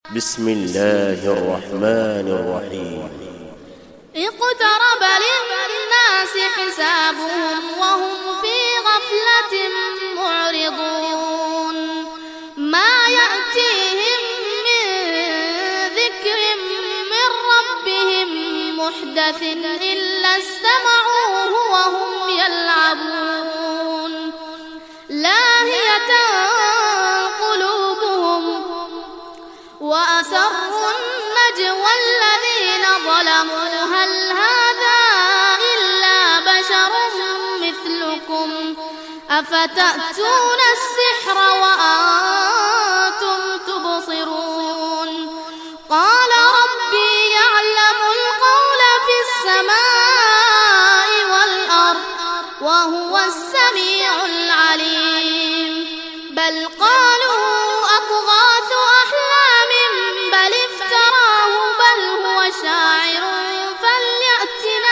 بسم الله الرحمن الرحيم. اقترب للناس حسابهم وهم في غفلة معرضون ما يأتيهم من ذكر من ربهم محدث إلا استمعوه وهم يلعبون لاهية قلوبهم وأسروا النجوى الذين ظلموا هل هذا إلا بشر مثلكم أفتأتون السحر وأنتم تبصرون قال ربي يعلم القول في السماء والأرض وهو السميع العليم بل قالوا أضغاث أحلام بل افتراه بل هو شاعر فليأتنا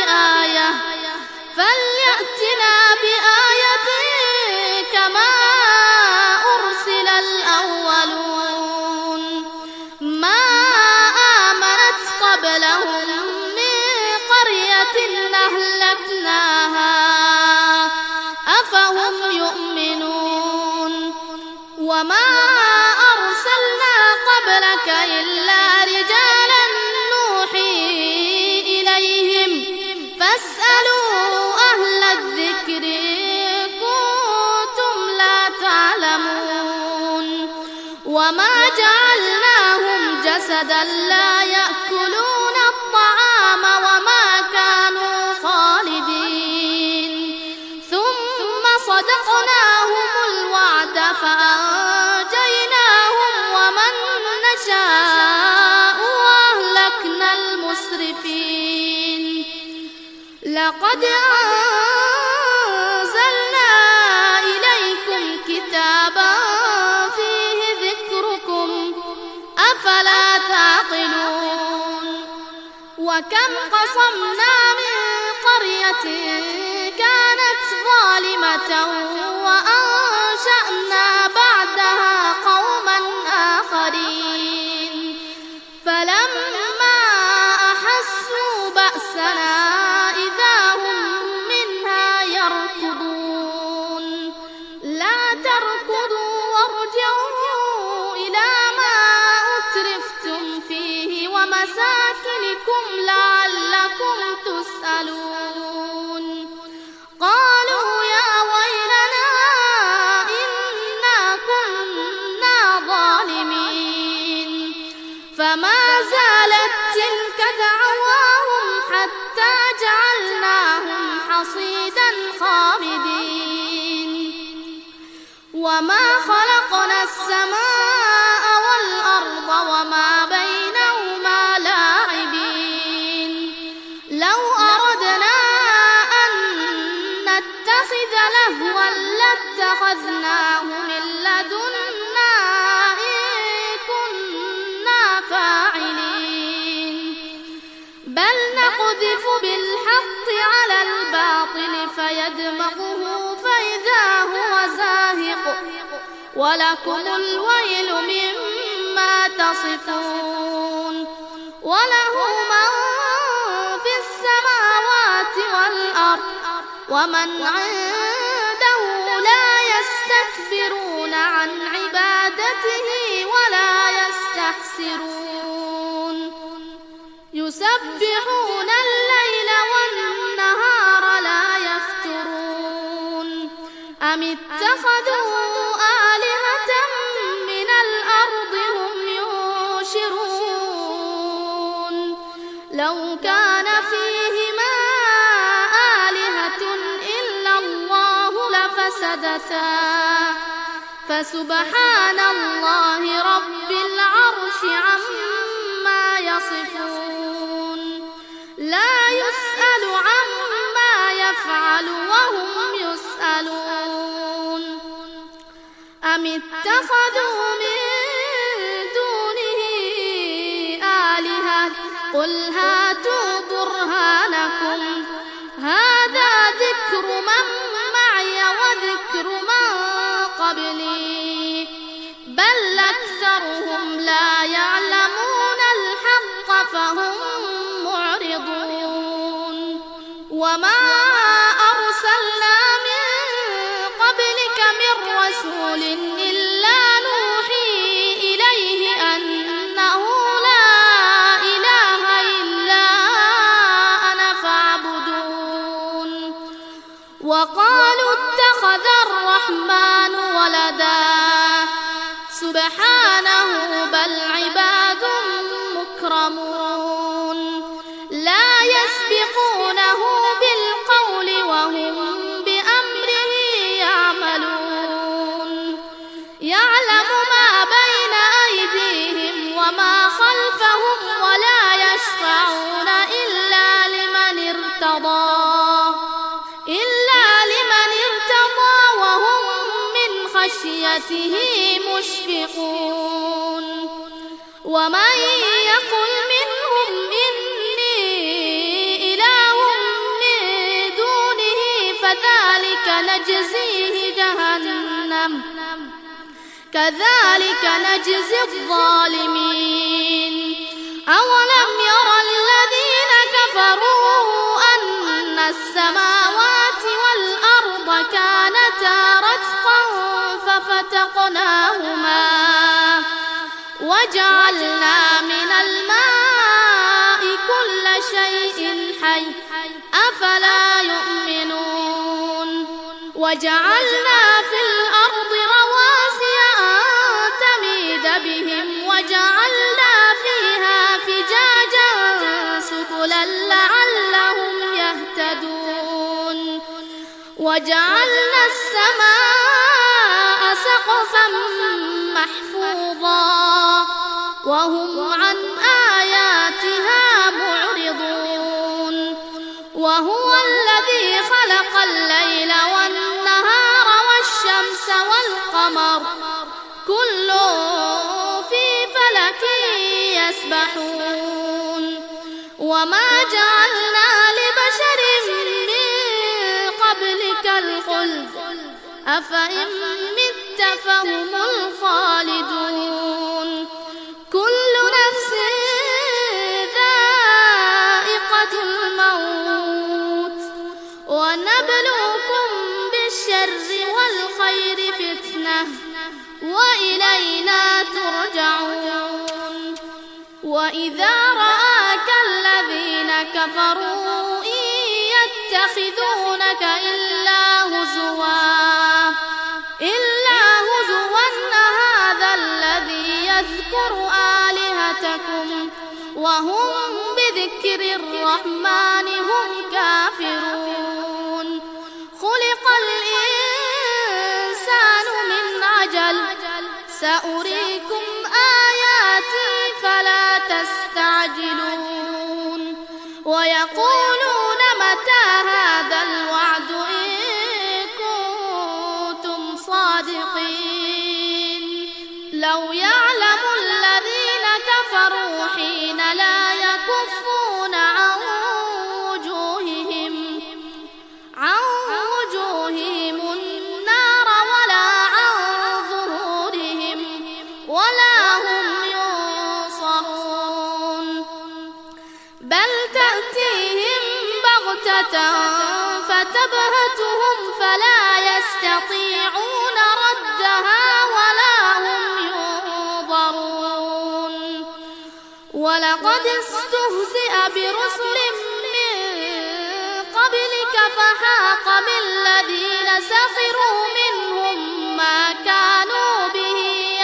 بآية كما أرسل الأولون ما آمنت قبلهم من قرية أهلكناها أفهم يؤمنون وما أرسلنا قبلك إلا رجالا نوحي إليهم فاسألوا أهل الذكر إن كنتم لا تعلمون وما جعلناهم جسدا لا يأكلون الطعام وما كانوا خالدين ثم صدقناهم الوعد فأنجيناهم ومن نشاء وأهلكنا المسرفين لقد أنزلنا إليكم كتابا فيه ذكركم أفلا تعقلون وكم قصمنا من قرية كانت ظالمة وأنشأنا بعدها قوما آخرين فلما أحسوا بأسنا إذا هم منها يركضون لا تركضوا وارجعوا إلى ما أترفتم فيه ومساكنكم لعلكم تسألون قالوا يا ويلنا إنا كنا ظالمين فما زالت تلك دعواهم حتى جعلناهم حصيدا خامدين وما خلقنا السماء والأرض وما بينهما لاعبين لو أردنا أن نتخذ لهوا لاتخذناه من لدنا إن كنا فاعلين بل نقذف بالحق على الباطل فيدمغه فإذا هو زاهق ولكم الويل مما تصفون وله من في السماوات والأرض ومن عنده لا يستكبرون عن عبادته ولا يستحسرون يسبحون الليل والنهار لا يفترون أم اتخذوا آلهة من الأرض هم ينشرون لو كان فيهما آلهة إلا الله لفسدتا فسبحان الله رب العرش عما يصفون لا يسأل عما يفعل وهم يسألون أم اتخذوا من دونه آلهة قل هاتوا برهانكم هذا ذكر من معي وذكر من قبلي بل أكثرهم لا يعلمون اتخذ الرحمن ولدا سبحانه بل عباد مكرمون لا يسبقونه بالقول وهم بأمره يعملون يعلم ما بين أيديهم وما خلفهم ولا يشفعون إلا لمن ارتضى وهم من خشيته مشفقون ومن يقل منهم إني إله من دونه فذلك نجزيه جهنم كذلك نجزي الظالمين أولم يرى الذين كفروا أن السماوات والأرض كانتا رتقا ففتقناهما وجعلنا من الماء كل شيء حي أفلا يؤمنون وجعلنا في الأرض رواسي أن تميد بهم وجعلنا فيها فجاجا سبلا لعلهم يهتدون وجعلنا السماء سقفا محفوظا وهم عن آياتها معرضون وهو الذي خلق الليل والنهار والشمس والقمر كل في فلك يسبحون وما جعلنا لبشر من قبلك الخلد أفإن مت فهم الخالدون كل نفس ذائقة الموت ونبلوكم بالشر والخير فتنة وإلينا ترجعون وإذا رآك الذين كفروا إن يتخذونك إلا هزوا هذا الذي يذكر آلهتكم وهم بذكر الرحمن هم كافرون خلق الإنسان من عجل سأريكم آياتي فلا تستعجلون ويقولون متى هذا الوعد إن كنتم صادقين لو يعلم الذين كفروا حين لا يكفون عن وجوههم النار ولا عن ظهورهم ولا هم ينصرون بل تأتيهم بغتة فتبهتهم فلا يستطيعون ردها ولا هم ينظرون ولقد استهزئ برسل من قبلك فحاق بالذين سخروا منهم ما كانوا به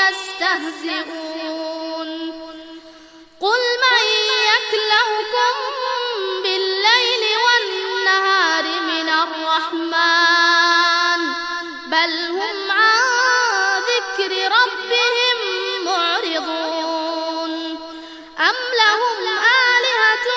يستهزئون قل من يكلؤكم بالليل والنهار من الرحمن بل هم عن ذكر ربهم معرضون أم لهم آلهة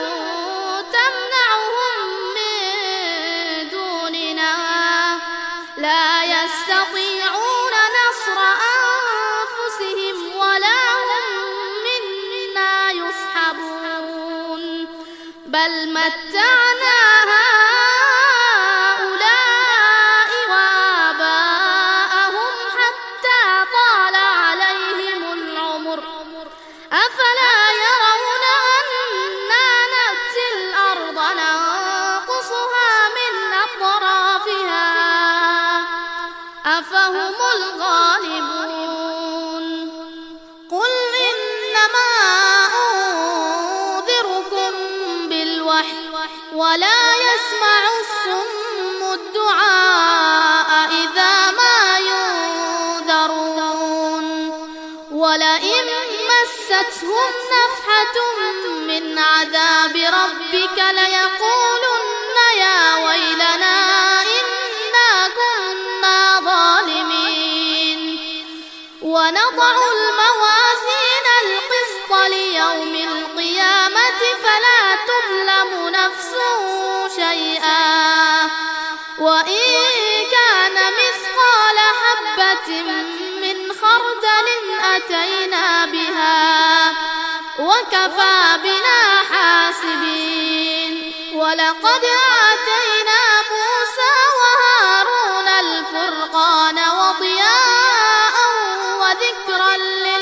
تمنعهم من دوننا لا يستطيعون نصر أنفسهم ولا هم منا يصحبون بل متعنا هؤلاء وآباءهم حتى طال عليهم العمر أفلا يرون أنا نأتي الأرض ننقصها من أطرافها أفهم الغالبون قل إنما أنذركم بالوحي ولا يسمع الصم الدعاء مستهم نفحة من عذاب ربك ليقولن يا ويلنا إنا كنا ظالمين. ونضع الموازين القسط ليوم القيامة فلا تظلم نفس شيئا وإن كان مثقال حبة من خردل أتينا بها وكفى بنا حاسبين. ولقد آتينا موسى وهارون الفرقان وضياء وذكرا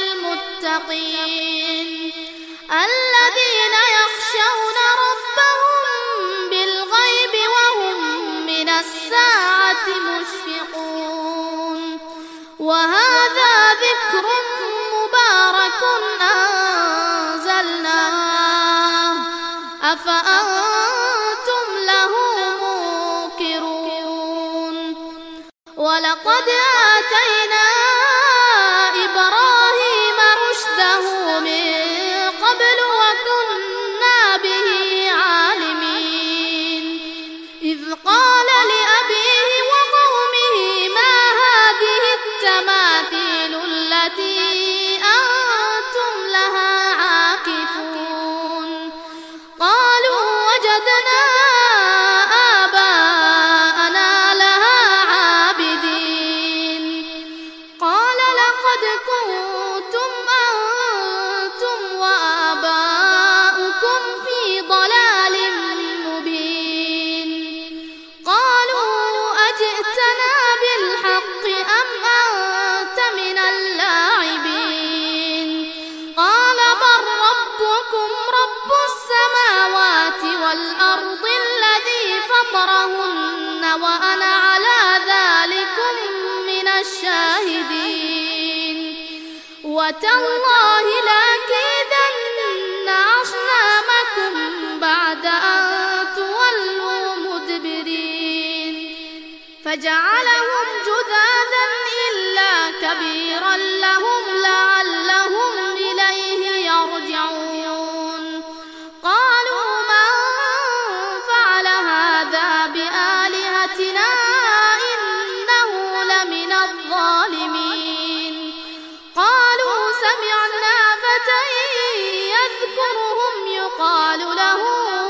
للمتقين الذين يخشون ربهم بالغيب وهم من الساعة مشفقون. وهذا ذكر مبارك أنزلناه أفأنتم له منكرون. ولقد آتينا إبراهيم رشده من قبل وكنا به عالمين. إذ قال لأبيه وقومه ما هذه التماثيل التي أنتم لها عاكفون. قالوا وجدنا آباءنا لها عابدين. قال لقد كنتم أنتم وآباؤكم في ضلال مبين. قالوا أجئتنا بالحق أم أنت من اللاعبين. قال بل ربكم رب السماوات والأرض الذي فطرهن وأنا على ذلكم من الشاهدين. وتالله لأكيدن أصنامكم بعد أن تولوا مدبرين. فجعلهم جذاذا إلا كبيرا لهم لعلهم إليه يرجعون. قالوا من فعل هذا بآلهتنا إنه لمن الظالمين. قالوا سمعنا فتى يذكرهم يقال له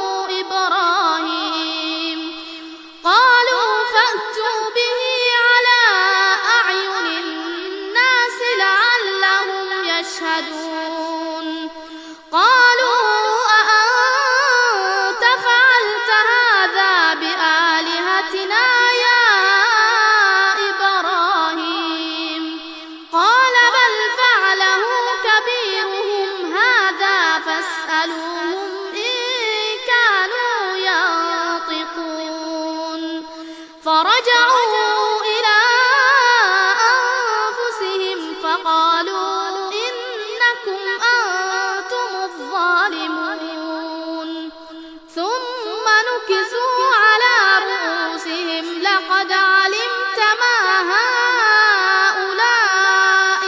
إبراهيم. قالوا فأتوا به على أعين الناس لعلهم يشهدون. قالوا أأنت فعلت هذا بآلهتنا يا إبراهيم. قال بل فعله كبيرهم هذا فاسألوهم إن كانوا ينطقون. فرجعوا إلى أنفسهم فقالوا إنكم أنتم الظالمون. ثم نكسوا على رؤوسهم لقد علمت ما هؤلاء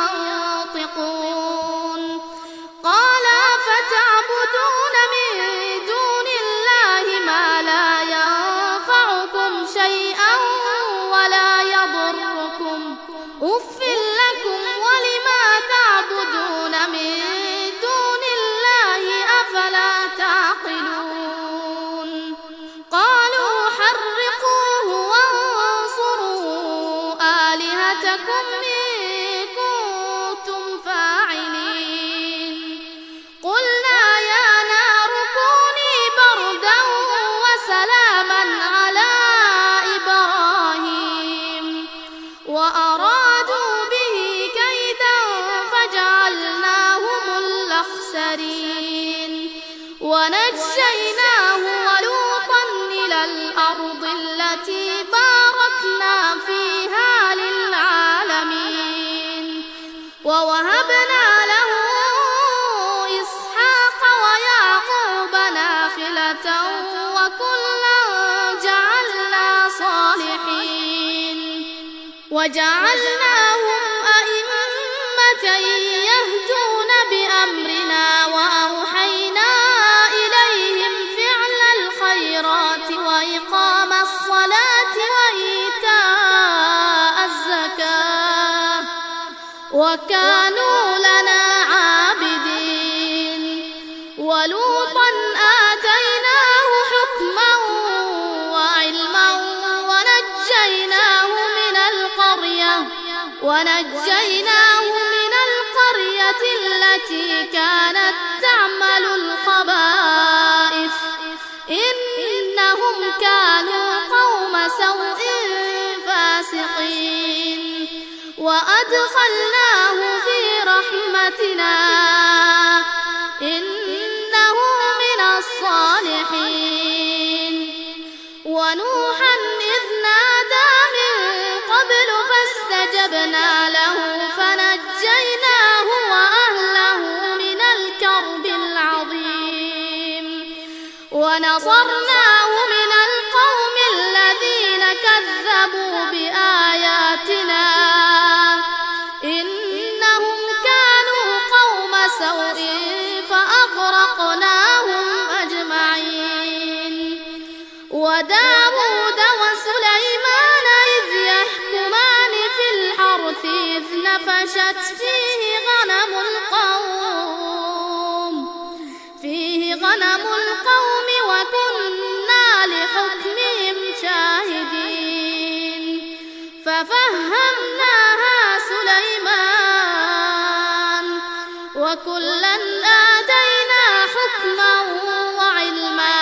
ينطقون. قال فتعبدون من دون الله ما لا ينفعكم شيئا ولا يضركم أف لكم ولما تعبدون من دون الله أفلا تعقلون. قالوا حرقوه وانصروا آلهتكم إن كنتم فاعلين. قلنا يا نار كوني بردا وسلاما على إبراهيم. وأرادوا به كيدا فجعلناهم الأخسرين. ونجيناه ولوطا إلى الأرض التي باركنا فيها للعالمين. ووهبنا له إسحاق ويعقوب نافلة وكلا جعلنا صالحين. وجعلناهم أئمة يهدون بأمرنا التي كانت تعمل الخبائث إنهم كانوا قوم سوء فاسقين وأدخلناه في رحمتنا إنه من الصالحين ونوحا إذ نادى من قبل فاستجبنا له فنجيناه وأهله من الكرب العظيم ونصرناه من القوم الذين كذبوا بآياتنا إنهم كانوا قوم سوء فأغرقناهم أجمعين وداود وسليمان إذ يحكمان في الحرث إذ نفشت فيه غنم القوم وكنا لحكمهم شاهدين ففهمناها سليمان وكلا آتينا حكما وعلما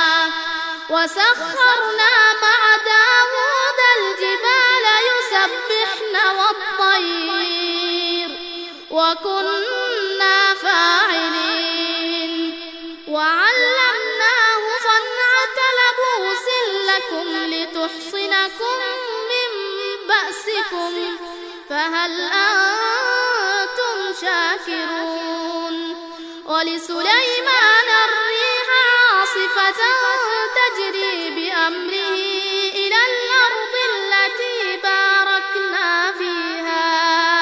وسخرنا مع داود الجبال يسبحن والطير وكنا فاعلين وعلمناه صنعة لبوس لكم لتحصنكم من بأسكم فهل أنتم شاكرون ولسليمان الريح عاصفة تجري بأمره إلى الأرض التي باركنا فيها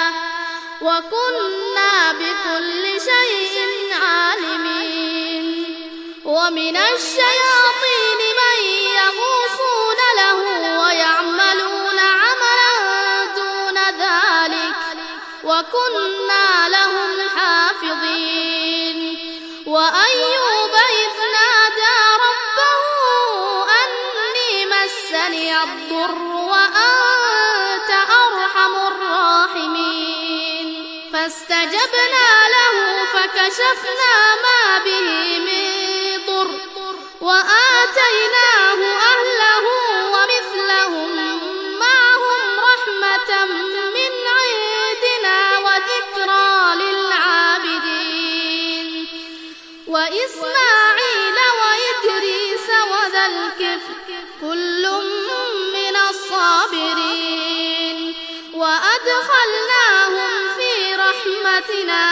وكنا بكل شيء عالمين ومن الشياطين من يغوصون له ويعملون عملا دون ذلك وكنا لهم حافظين وأيوب إذ نادى ربه أني مسني الضر وأنت أرحم الراحمين فاستجبنا له فكشفنا ما به من ضر وآتيناه أهله ومثلهم معهم رحمة من عندنا وذكرى للعابدين وإسماعيل وإدريس وذا الكفل كل من الصابرين وأدخلناهم في رحمتنا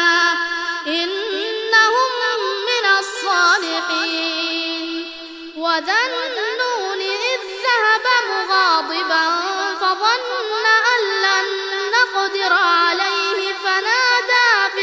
إنهم من الصالحين وذا النون إذ ذهب مغاضبا فظن أن لن نقدر عليه فنادى في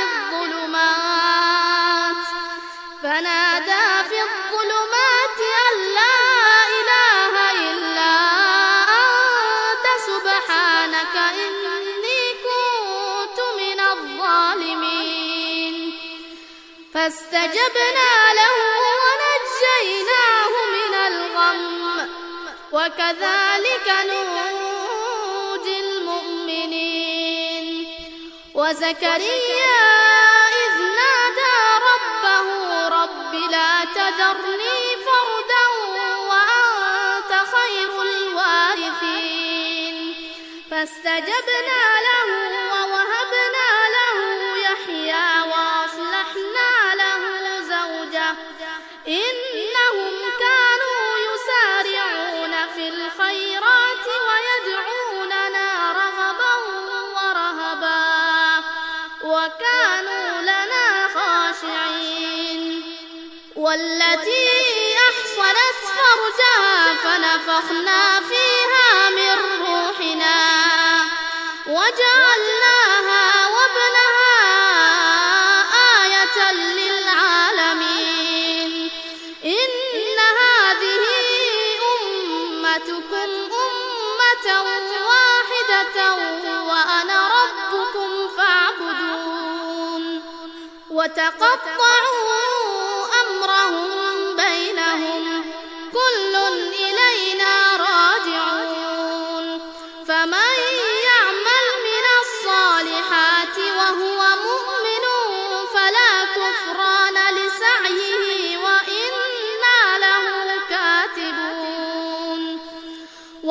الظلمات أن لا إله إلا أنت سبحانك إني كنت من الظالمين فاستجبنا له ونجيناه من الغم وكذلك ننجي المؤمنين وزكريا إذ نادى ربه رب لا تذرني فردا وأنت خير الوارثين فاستجبنا له ووهبنا له يحيى وأصلحنا له زوجه إنهم كانوا يسارعون في الخيرات ويدعوننا رغبا ورهبا وكانوا لنا خاشعين والتي أحصنت فرجها فنفخنا فيها من روحنا وجعلناها وابنها آية للعالمين إن هذه أمتكم أمة واحدة وأنا ربكم فاعبدون وتقطعوا أمرهم بينهم كل إلينا راجعون فمن يعمل من الصالحات وهو مؤمن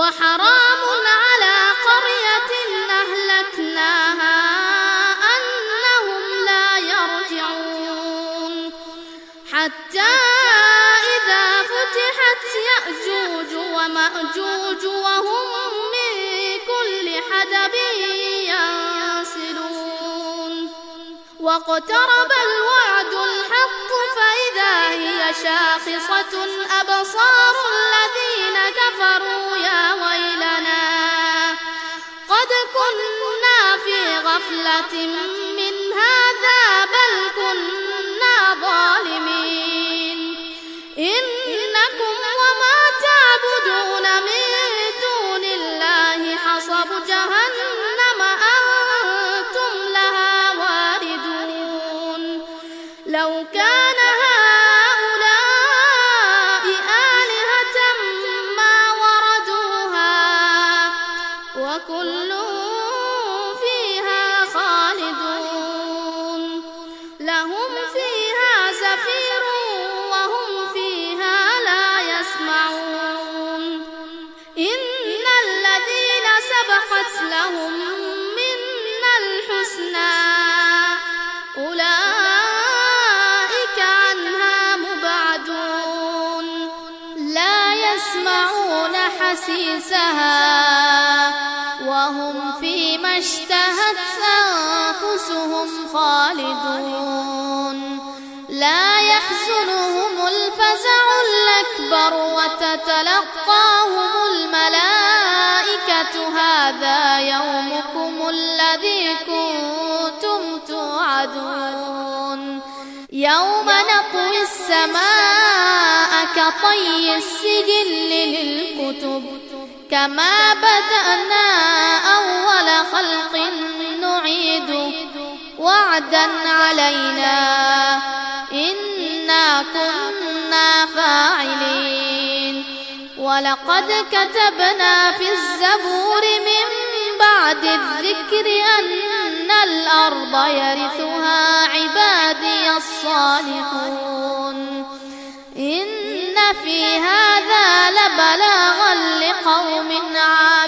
وحرام على قرية أهلكناها أنهم لا يرجعون حتى إذا فتحت يأجوج ومأجوج وهم من كل حدب ينسلون واقترب الوعد الحق فإذا هي شاخصة أبصار الذين كفروا يا ويلنا قد كنا في غفلة من هذا بل كنا ظالمين إنكم وما تعبدون من دون الله حصب جهنم أنتم لها واردون لو كان هؤلاء آلهة ما وردوها وكل فيها خالدون لهم فيها زفير وهم فيها لا يسمعون إن الذين سبقت لهم منا الحسنى أولئك عنها مبعدون لا يسمعون حسيسها وهم فيما اشتهت أنفسهم خالدون لا يحزنهم الفزع الأكبر وتتلقاهم الملائكة هذا يومكم الذي كنتم توعدون يوم نطوي السماء كطي السجل للكتب كما بدأنا أول خلق نعيده وعدا علينا إنا كنا فاعلين ولقد كتبنا في الزبور من بعد الذكر أن الأرض يرثها عبادي الصالحون إن في هذا لبلاغا لقوم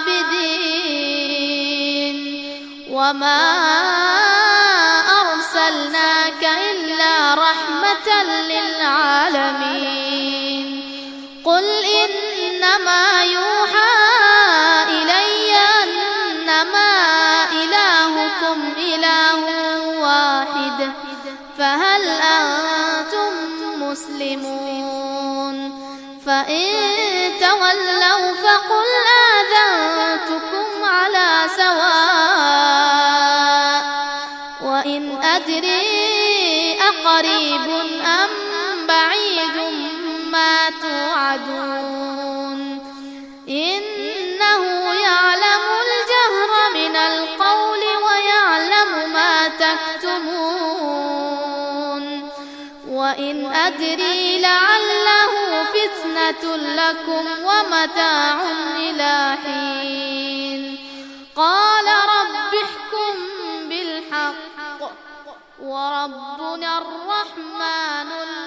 عابدين وما أرسلناك إلا رحمة للعالمين قل إنما يوحى إلي أنما إلهكم إله واحد فهل أنتم مسلمون فإن تولوا فقل آذنتكم على سواء وإن أدري أقريب أم بعيد ما توعدون إنه يعلم الجهر من القول ويعلم ما تكتمون وإن أدري لعله فتنة لكم ومتاع إلى حين قال رب احكم بالحق وربنا الرحمن